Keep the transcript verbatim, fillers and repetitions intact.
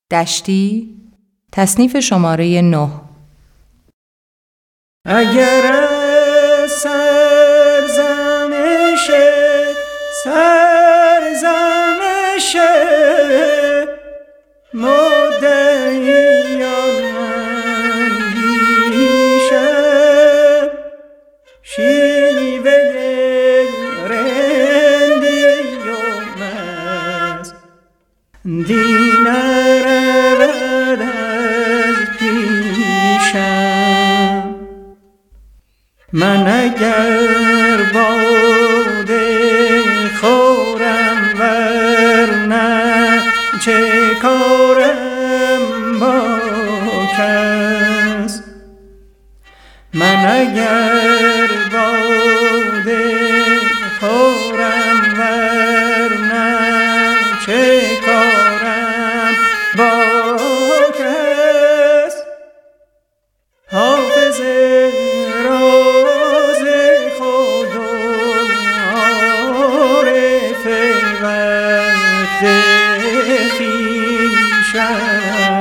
دشتی، تصنیف شماره نه. اگر سرزنش سرزنش مدعیان اندیشه شیوه رندیان است دین رود از پیشم. من اگر باده خورم ورنه چه کارم با کس. من اگر باده خورم ورنه چه کارم با کس. حافظ راز خود و عارف وقت خویشم.